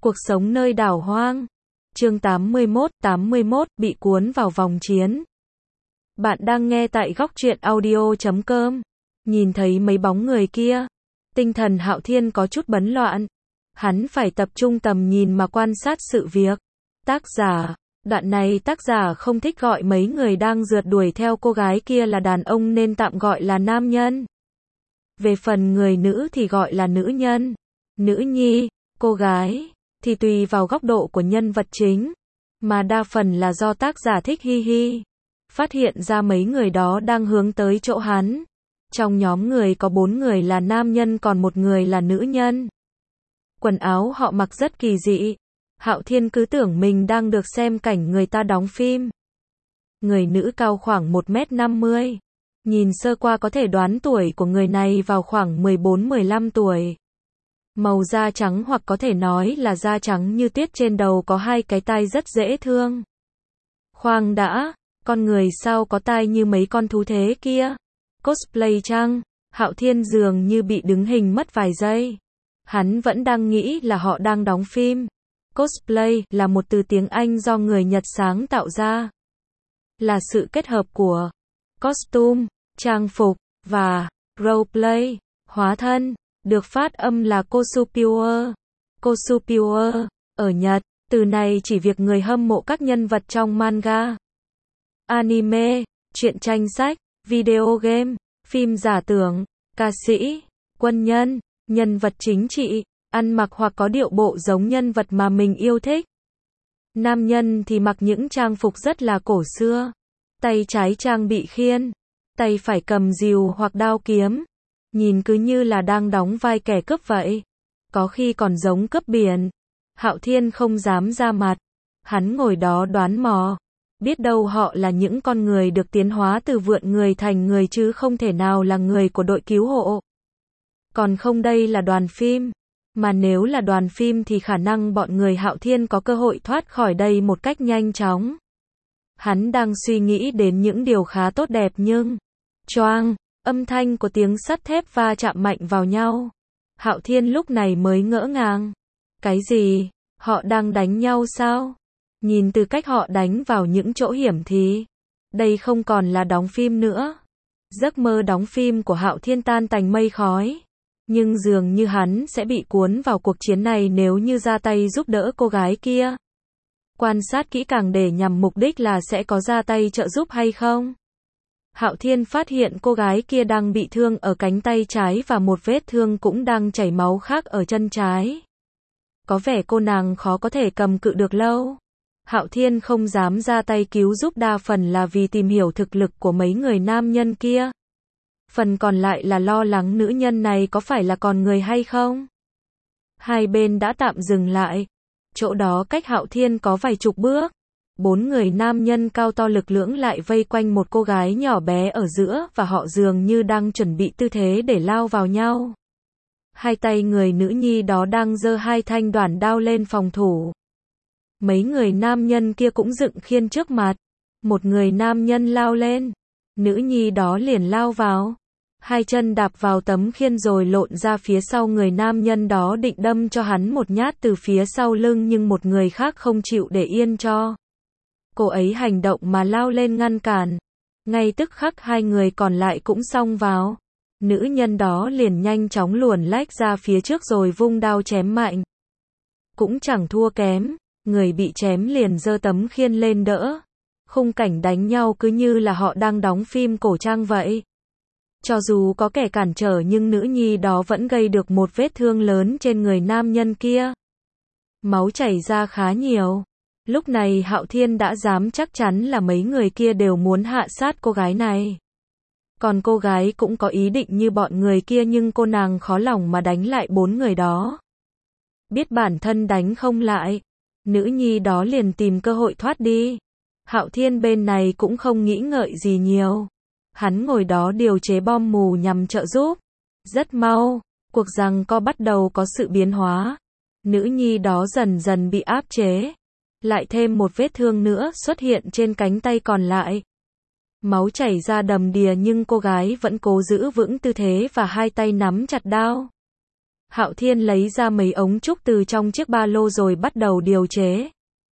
Cuộc sống nơi đảo hoang. Chương 81, bị cuốn vào vòng chiến. Bạn đang nghe tại góc truyện audio.com. Nhìn thấy mấy bóng người kia, tinh thần Hạo Thiên có chút bấn loạn. Hắn phải tập trung tầm nhìn mà quan sát sự việc. Tác giả, đoạn này tác giả không thích gọi mấy người đang rượt đuổi theo cô gái kia là đàn ông nên tạm gọi là nam nhân. Về phần người nữ thì gọi là nữ nhân, nữ nhi, cô gái, thì tùy vào góc độ của nhân vật chính, mà đa phần là do tác giả thích hi hi. Phát hiện ra mấy người đó đang hướng tới chỗ hắn. Trong nhóm người có 4 người là nam nhân còn 1 người là nữ nhân. Quần áo họ mặc rất kỳ dị. Hạo Thiên cứ tưởng mình đang được xem cảnh người ta đóng phim. Người nữ cao khoảng 1m50. Nhìn sơ qua có thể đoán tuổi của người này vào khoảng 14-15 tuổi. Màu da trắng hoặc có thể nói là da trắng như tuyết, trên đầu có 2 cái tai rất dễ thương. Khoan đã, con người sao có tai như mấy con thú thế kia? Cosplay chăng? Hạo Thiên dường như bị đứng hình mất vài giây. Hắn vẫn đang nghĩ là họ đang đóng phim. Cosplay là một từ tiếng Anh do người Nhật sáng tạo ra. Là sự kết hợp của costume, trang phục, và roleplay, hóa thân, được phát âm là cosplayer. Cosplayer, ở Nhật, từ này chỉ việc người hâm mộ các nhân vật trong manga, anime, truyện tranh sách, video game, phim giả tưởng, ca sĩ, quân nhân, nhân vật chính trị, ăn mặc hoặc có điệu bộ giống nhân vật mà mình yêu thích. Nam nhân thì mặc những trang phục rất là cổ xưa. Tay trái trang bị khiên, tay phải cầm rìu hoặc đao kiếm. Nhìn cứ như là đang đóng vai kẻ cướp vậy. Có khi còn giống cướp biển. Hạo Thiên không dám ra mặt. Hắn ngồi đó đoán mò. Biết đâu họ là những con người được tiến hóa từ vượn người thành người chứ không thể nào là người của đội cứu hộ. Còn không, đây là đoàn phim. Mà nếu là đoàn phim thì khả năng bọn người Hạo Thiên có cơ hội thoát khỏi đây một cách nhanh chóng. Hắn đang suy nghĩ đến những điều khá tốt đẹp nhưng choang, âm thanh của tiếng sắt thép va chạm mạnh vào nhau. Hạo Thiên lúc này mới ngỡ ngàng. Cái gì? Họ đang đánh nhau sao? Nhìn từ cách họ đánh vào những chỗ hiểm thì đây không còn là đóng phim nữa. Giấc mơ đóng phim của Hạo Thiên tan tành mây khói. Nhưng dường như hắn sẽ bị cuốn vào cuộc chiến này nếu như ra tay giúp đỡ cô gái kia. Quan sát kỹ càng để nhằm mục đích là sẽ có ra tay trợ giúp hay không. Hạo Thiên phát hiện cô gái kia đang bị thương ở cánh tay trái và một vết thương cũng đang chảy máu khác ở chân trái. Có vẻ cô nàng khó có thể cầm cự được lâu. Hạo Thiên không dám ra tay cứu giúp, đa phần là vì tìm hiểu thực lực của mấy người nam nhân kia. Phần còn lại là lo lắng nữ nhân này có phải là con người hay không. Hai bên đã tạm dừng lại. Chỗ đó cách Hạo Thiên có vài chục bước. 4 người nam nhân cao to lực lưỡng lại vây quanh một cô gái nhỏ bé ở giữa và họ dường như đang chuẩn bị tư thế để lao vào nhau. Hai tay người nữ nhi đó đang giơ 2 thanh đoản đao lên phòng thủ. Mấy người nam nhân kia cũng dựng khiên trước mặt. Một người nam nhân lao lên. Nữ nhi đó liền lao vào. 2 chân đạp vào tấm khiên rồi lộn ra phía sau người nam nhân đó định đâm cho hắn một nhát từ phía sau lưng, nhưng một người khác không chịu để yên cho cô ấy hành động mà lao lên ngăn cản. Ngay tức khắc 2 người còn lại cũng xông vào. Nữ nhân đó liền nhanh chóng luồn lách ra phía trước rồi vung đao chém mạnh. Cũng chẳng thua kém, người bị chém liền giơ tấm khiên lên đỡ. Khung cảnh đánh nhau cứ như là họ đang đóng phim cổ trang vậy. Cho dù có kẻ cản trở nhưng nữ nhi đó vẫn gây được một vết thương lớn trên người nam nhân kia. Máu chảy ra khá nhiều. Lúc này Hạo Thiên đã dám chắc chắn là mấy người kia đều muốn hạ sát cô gái này. Còn cô gái cũng có ý định như bọn người kia nhưng cô nàng khó lòng mà đánh lại 4 người đó. Biết bản thân đánh không lại, nữ nhi đó liền tìm cơ hội thoát đi. Hạo Thiên bên này cũng không nghĩ ngợi gì nhiều. Hắn ngồi đó điều chế bom mù nhằm trợ giúp. Rất mau, cuộc giằng co bắt đầu có sự biến hóa. Nữ nhi đó dần dần bị áp chế. Lại thêm một vết thương nữa xuất hiện trên cánh tay còn lại. Máu chảy ra đầm đìa nhưng cô gái vẫn cố giữ vững tư thế và 2 tay nắm chặt đao. Hạo Thiên lấy ra mấy ống trúc từ trong chiếc ba lô rồi bắt đầu điều chế.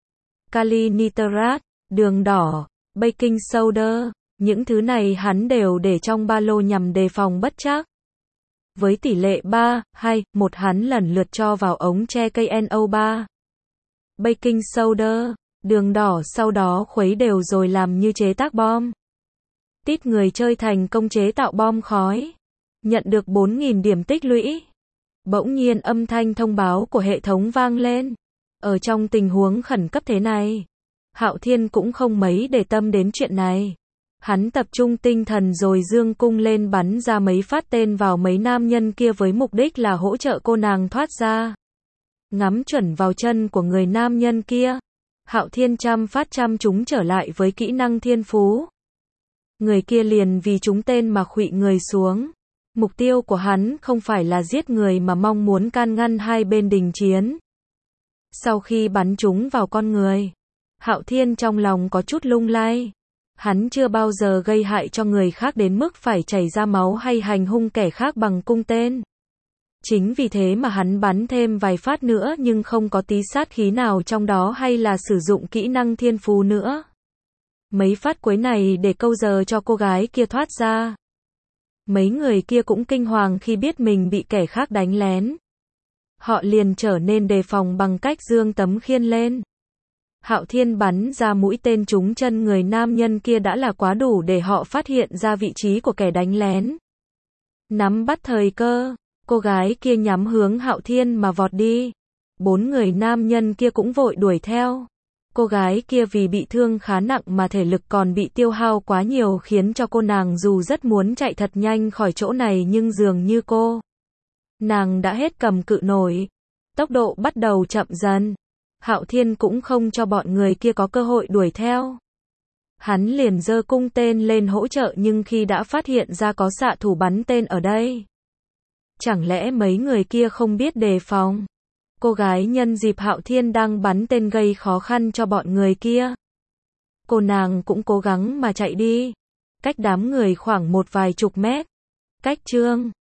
Kali nitrat, đường đỏ, baking soda, những thứ này hắn đều để trong ba lô nhằm đề phòng bất trắc. Với tỷ lệ 3, 2, 1 hắn lần lượt cho vào ống tre cây NO3. Baking soda, đường đỏ sau đó khuấy đều rồi làm như chế tác bom. Tít người chơi thành công chế tạo bom khói. Nhận được 4.000 điểm tích lũy. Bỗng nhiên âm thanh thông báo của hệ thống vang lên. Ở trong tình huống khẩn cấp thế này, Hạo Thiên cũng không mấy để tâm đến chuyện này. Hắn tập trung tinh thần rồi giương cung lên bắn ra mấy phát tên vào mấy nam nhân kia với mục đích là hỗ trợ cô nàng thoát ra. Ngắm chuẩn vào chân của người nam nhân kia, Hạo Thiên trăm phát trăm trúng trở lại với kỹ năng thiên phú. Người kia liền vì trúng tên mà khuỵu người xuống. Mục tiêu của hắn không phải là giết người mà mong muốn can ngăn hai bên đình chiến. Sau khi bắn trúng vào con người, Hạo Thiên trong lòng có chút lung lay. Hắn chưa bao giờ gây hại cho người khác đến mức phải chảy ra máu hay hành hung kẻ khác bằng cung tên. Chính vì thế mà hắn bắn thêm vài phát nữa nhưng không có tí sát khí nào trong đó hay là sử dụng kỹ năng thiên phú nữa. Mấy phát cuối này để câu giờ cho cô gái kia thoát ra. Mấy người kia cũng kinh hoàng khi biết mình bị kẻ khác đánh lén. Họ liền trở nên đề phòng bằng cách giương tấm khiên lên. Hạo Thiên bắn ra mũi tên trúng chân người nam nhân kia đã là quá đủ để họ phát hiện ra vị trí của kẻ đánh lén. Nắm bắt thời cơ, cô gái kia nhắm hướng Hạo Thiên mà vọt đi. 4 người nam nhân kia cũng vội đuổi theo. Cô gái kia vì bị thương khá nặng mà thể lực còn bị tiêu hao quá nhiều khiến cho cô nàng dù rất muốn chạy thật nhanh khỏi chỗ này nhưng dường như nàng đã hết cầm cự nổi. Tốc độ bắt đầu chậm dần. Hạo Thiên cũng không cho bọn người kia có cơ hội đuổi theo. Hắn liền giơ cung tên lên hỗ trợ nhưng khi đã phát hiện ra có xạ thủ bắn tên ở đây. Chẳng lẽ mấy người kia không biết đề phòng? Cô gái nhân dịp Hạo Thiên đang bắn tên gây khó khăn cho bọn người kia. Cô nàng cũng cố gắng mà chạy đi. Cách đám người khoảng một vài chục mét. Cách chương